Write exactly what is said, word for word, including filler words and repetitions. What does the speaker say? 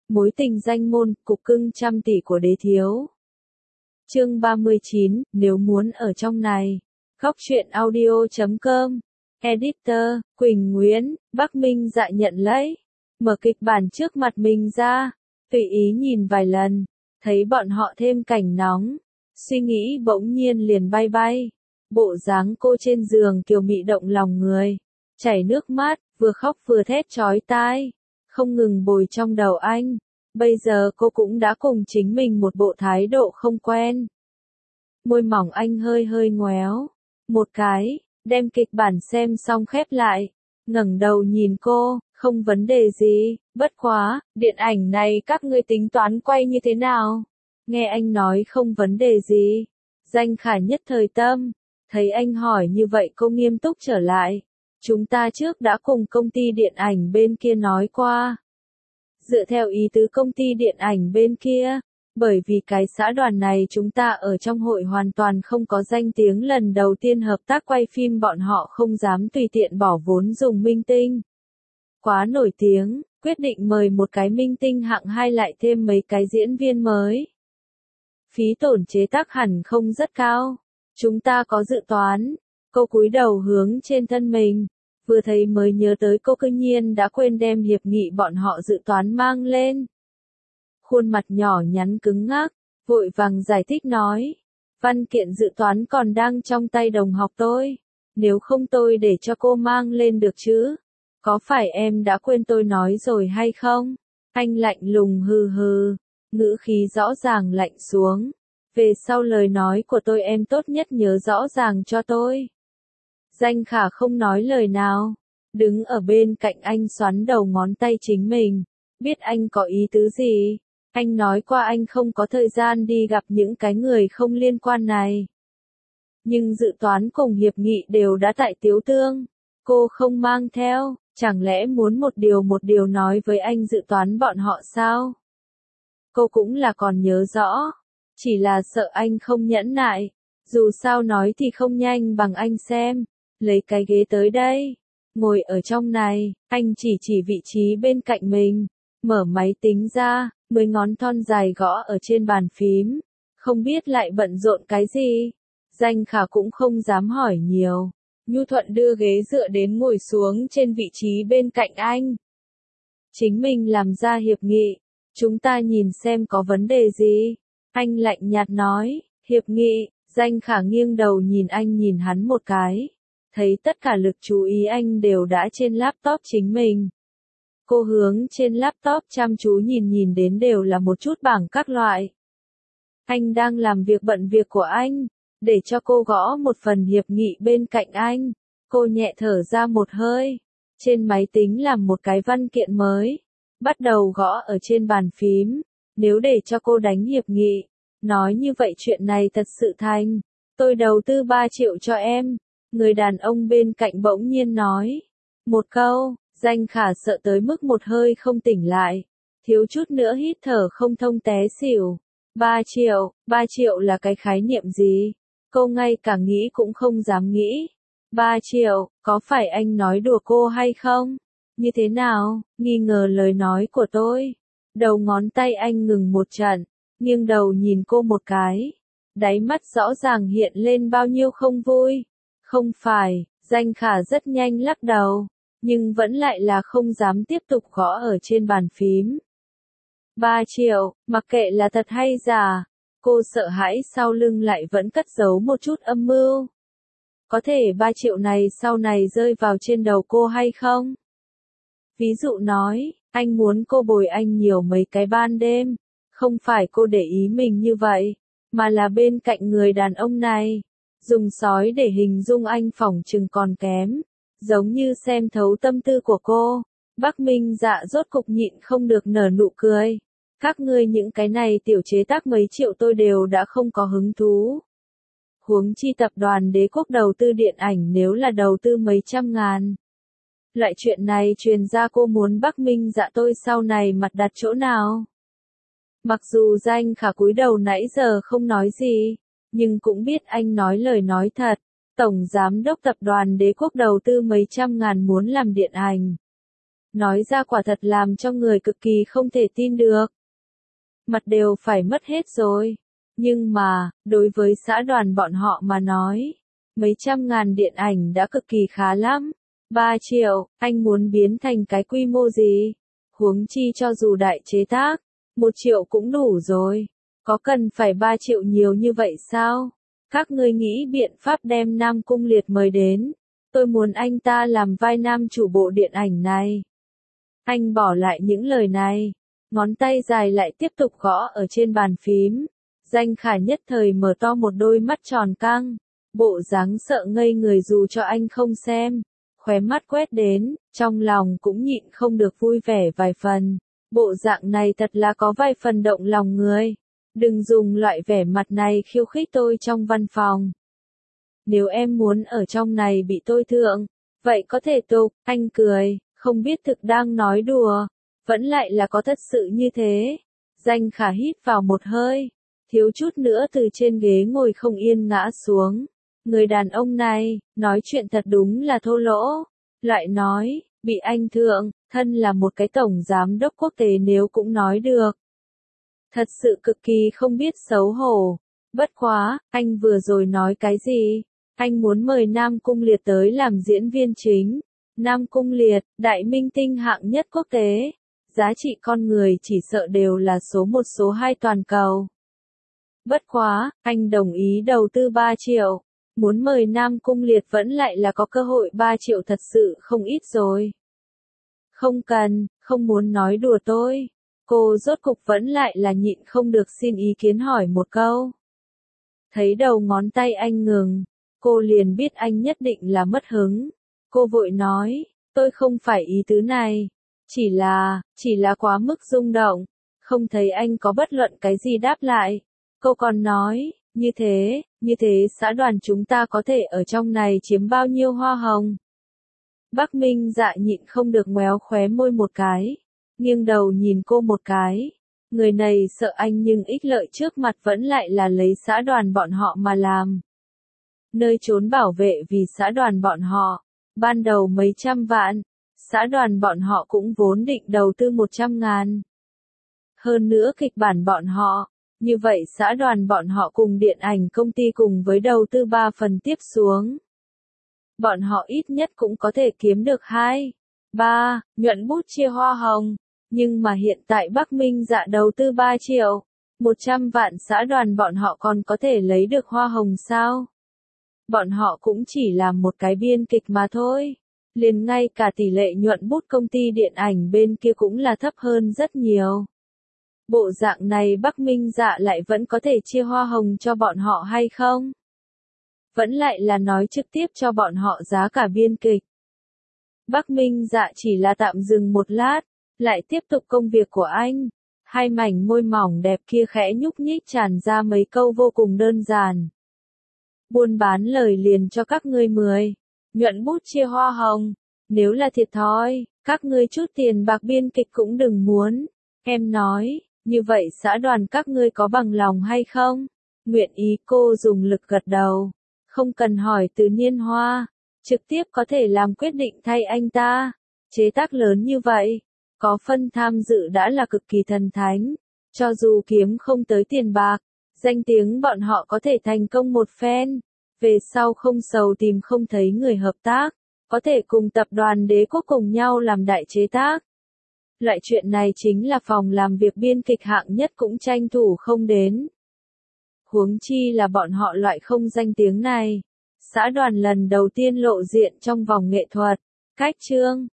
Mối tình danh môn, cục cưng trăm tỷ của đế thiếu. Chương ba mươi chín, nếu muốn ở trong này. Góc truyện audio chấm com. Editor, Quỳnh Nguyễn, Bắc Minh Dạ nhận lấy. Mở kịch bản trước mặt mình ra. Tùy ý nhìn vài lần. Thấy bọn họ thêm cảnh nóng. Suy nghĩ bỗng nhiên liền bay bay. Bộ dáng cô trên giường kiều mị động lòng người. Chảy nước mắt, vừa khóc vừa thét chói tai. Không ngừng bồi trong đầu anh. Bây giờ cô cũng đã cùng chính mình một bộ thái độ không quen. Môi mỏng anh hơi hơi ngoéo. Một cái, đem kịch bản xem xong khép lại. Ngẩng đầu nhìn cô, không vấn đề gì, bất quá, điện ảnh này các ngươi tính toán quay như thế nào? Nghe anh nói không vấn đề gì. Danh Khả nhất thời tâm. Thấy anh hỏi như vậy cô nghiêm túc trở lại. Chúng ta trước đã cùng công ty điện ảnh bên kia nói qua. Dựa theo ý tứ công ty điện ảnh bên kia, bởi vì cái xã đoàn này chúng ta ở trong hội hoàn toàn không có danh tiếng, lần đầu tiên hợp tác quay phim bọn họ không dám tùy tiện bỏ vốn dùng minh tinh. Quá nổi tiếng, quyết định mời một cái minh tinh hạng hai lại thêm mấy cái diễn viên mới. Phí tổn chế tác hẳn không rất cao. Chúng ta có dự toán. Cô cúi đầu hướng trên thân mình. Vừa thấy mới nhớ tới cô cư nhiên đã quên đem hiệp nghị bọn họ dự toán mang lên. Khuôn mặt nhỏ nhắn cứng ngắc, vội vàng giải thích nói. Văn kiện dự toán còn đang trong tay đồng học tôi. Nếu không tôi để cho cô mang lên được chứ? Có phải em đã quên tôi nói rồi hay không? Anh lạnh lùng hừ hừ, ngữ khí rõ ràng lạnh xuống. Về sau lời nói của tôi em tốt nhất nhớ rõ ràng cho tôi. Danh Khả không nói lời nào, đứng ở bên cạnh anh xoắn đầu ngón tay chính mình, biết anh có ý tứ gì. Anh nói qua anh không có thời gian đi gặp những cái người không liên quan này. Nhưng dự toán cùng hiệp nghị đều đã tại Tiếu Tương, cô không mang theo, chẳng lẽ muốn một điều một điều nói với anh dự toán bọn họ sao? Cô cũng là còn nhớ rõ, chỉ là sợ anh không nhẫn nại, dù sao nói thì không nhanh bằng anh xem. Lấy cái ghế tới đây, ngồi ở trong này, anh chỉ chỉ vị trí bên cạnh mình, mở máy tính ra, mười ngón thon dài gõ ở trên bàn phím, không biết lại bận rộn cái gì. Danh Khả cũng không dám hỏi nhiều, nhu thuận đưa ghế dựa đến ngồi xuống trên vị trí bên cạnh anh. Chính mình làm ra hiệp nghị, chúng ta nhìn xem có vấn đề gì. Anh lạnh nhạt nói, hiệp nghị. Danh Khả nghiêng đầu nhìn anh nhìn hắn một cái. Thấy tất cả lực chú ý anh đều đã trên laptop chính mình. Cô hướng trên laptop chăm chú nhìn nhìn đến đều là một chút bảng các loại. Anh đang làm việc bận việc của anh, để cho cô gõ một phần hiệp nghị bên cạnh anh. Cô nhẹ thở ra một hơi, trên máy tính làm một cái văn kiện mới, bắt đầu gõ ở trên bàn phím. Nếu để cho cô đánh hiệp nghị, nói như vậy chuyện này thật sự thành, tôi đầu tư ba triệu cho em. Người đàn ông bên cạnh bỗng nhiên nói. Một câu, Danh Khả sợ tới mức một hơi không tỉnh lại. Thiếu chút nữa hít thở không thông té xỉu. Ba triệu, ba triệu là cái khái niệm gì? Cô ngay cả nghĩ cũng không dám nghĩ. Ba triệu, có phải anh nói đùa cô hay không? Như thế nào? Nghi ngờ lời nói của tôi. Đầu ngón tay anh ngừng một trận, nghiêng đầu nhìn cô một cái. Đáy mắt rõ ràng hiện lên bao nhiêu không vui. Không phải, Danh Khả rất nhanh lắc đầu, nhưng vẫn lại là không dám tiếp tục gõ ở trên bàn phím. Ba triệu, mặc kệ là thật hay giả, cô sợ hãi sau lưng lại vẫn cất giấu một chút âm mưu. Có thể ba triệu này sau này rơi vào trên đầu cô hay không? Ví dụ nói, anh muốn cô bồi anh nhiều mấy cái ban đêm, không phải cô để ý mình như vậy, mà là bên cạnh người đàn ông này. Dùng sói để hình dung anh phỏng chừng còn kém, giống như xem thấu tâm tư của cô. Bắc Minh Dạ rốt cục nhịn không được nở nụ cười. Các ngươi những cái này tiểu chế tác mấy triệu tôi đều đã không có hứng thú. Huống chi tập đoàn Đế Quốc đầu tư điện ảnh nếu là đầu tư mấy trăm ngàn. Loại chuyện này truyền ra cô muốn Bắc Minh Dạ tôi sau này mặt đặt chỗ nào? Mặc dù Danh Khả cúi đầu nãy giờ không nói gì, nhưng cũng biết anh nói lời nói thật. Tổng giám đốc tập đoàn Đế Quốc đầu tư mấy trăm ngàn muốn làm điện ảnh. Nói ra quả thật làm cho người cực kỳ không thể tin được. Mặt đều phải mất hết rồi. Nhưng mà, đối với xã đoàn bọn họ mà nói, mấy trăm ngàn điện ảnh đã cực kỳ khá lắm. Ba triệu, anh muốn biến thành cái quy mô gì? Huống chi cho dù đại chế tác, một triệu cũng đủ rồi. Có cần phải ba triệu nhiều như vậy sao? Các ngươi nghĩ biện pháp đem Nam Cung Liệt mời đến. Tôi muốn anh ta làm vai nam chủ bộ điện ảnh này. Anh bỏ lại những lời này. Ngón tay dài lại tiếp tục gõ ở trên bàn phím. Danh Khả nhất thời mở to một đôi mắt tròn căng. Bộ dáng sợ ngây người dù cho anh không xem. Khóe mắt quét đến, trong lòng cũng nhịn không được vui vẻ vài phần. Bộ dạng này thật là có vài phần động lòng người. Đừng dùng loại vẻ mặt này khiêu khích tôi trong văn phòng. Nếu em muốn ở trong này bị tôi thượng, vậy có thể tục, anh cười, không biết thực đang nói đùa, vẫn lại là có thật sự như thế. Danh Khả hít vào một hơi, thiếu chút nữa từ trên ghế ngồi không yên ngã xuống. Người đàn ông này, nói chuyện thật đúng là thô lỗ. Lại nói, bị anh thượng, thân là một cái tổng giám đốc quốc tế nếu cũng nói được. Thật sự cực kỳ không biết xấu hổ. Bất quá, anh vừa rồi nói cái gì? Anh muốn mời Nam Cung Liệt tới làm diễn viên chính. Nam Cung Liệt, đại minh tinh hạng nhất quốc tế. Giá trị con người chỉ sợ đều là số một số hai toàn cầu. Bất quá, anh đồng ý đầu tư ba triệu. Muốn mời Nam Cung Liệt vẫn lại là có cơ hội ba triệu thật sự không ít rồi. Không cần, không muốn nói đùa tôi. Cô rốt cục vẫn lại là nhịn không được xin ý kiến hỏi một câu. Thấy đầu ngón tay anh ngừng, cô liền biết anh nhất định là mất hứng. Cô vội nói, tôi không phải ý tứ này. Chỉ là, chỉ là quá mức rung động. Không thấy anh có bất luận cái gì đáp lại. Cô còn nói, như thế, như thế xã đoàn chúng ta có thể ở trong này chiếm bao nhiêu hoa hồng. Bắc Minh Dạ nhịn không được ngoéo khóe môi một cái. Nghiêng đầu nhìn cô một cái. Người này sợ anh nhưng ích lợi trước mặt vẫn lại là lấy xã đoàn bọn họ mà làm. Nơi trốn bảo vệ vì xã đoàn bọn họ. Ban đầu mấy trăm vạn. Xã đoàn bọn họ cũng vốn định đầu tư một trăm ngàn. Hơn nữa kịch bản bọn họ. Như vậy xã đoàn bọn họ cùng điện ảnh công ty cùng với đầu tư ba phần tiếp xuống. Bọn họ ít nhất cũng có thể kiếm được hai, ba, nhuận bút chia hoa hồng. Nhưng mà hiện tại Bắc Minh Dạ đầu tư ba triệu, một trăm vạn xã đoàn bọn họ còn có thể lấy được hoa hồng sao? Bọn họ cũng chỉ làm một cái biên kịch mà thôi. Liền ngay cả tỷ lệ nhuận bút công ty điện ảnh bên kia cũng là thấp hơn rất nhiều. Bộ dạng này Bắc Minh Dạ lại vẫn có thể chia hoa hồng cho bọn họ hay không? Vẫn lại là nói trực tiếp cho bọn họ giá cả biên kịch. Bắc Minh Dạ chỉ là tạm dừng một lát, lại tiếp tục công việc của anh. Hai mảnh môi mỏng đẹp kia khẽ nhúc nhích tràn ra mấy câu vô cùng đơn giản. Buôn bán lời liền cho các ngươi mười. Nhuận bút chia hoa hồng. Nếu là thiệt thòi, các ngươi chút tiền bạc biên kịch cũng đừng muốn. Em nói, như vậy xã đoàn các ngươi có bằng lòng hay không? Nguyện ý. Cô dùng lực gật đầu. Không cần hỏi từ Niên Hoa. Trực tiếp có thể làm quyết định thay anh ta. Chế tác lớn như vậy. Có phân tham dự đã là cực kỳ thần thánh. Cho dù kiếm không tới tiền bạc. Danh tiếng bọn họ có thể thành công một phen. Về sau không sầu tìm không thấy người hợp tác. Có thể cùng tập đoàn Đế Quốc cùng nhau làm đại chế tác. Loại chuyện này chính là phòng làm việc biên kịch hạng nhất cũng tranh thủ không đến. Huống chi là bọn họ loại không danh tiếng này. Xã đoàn lần đầu tiên lộ diện trong vòng nghệ thuật. Cách chương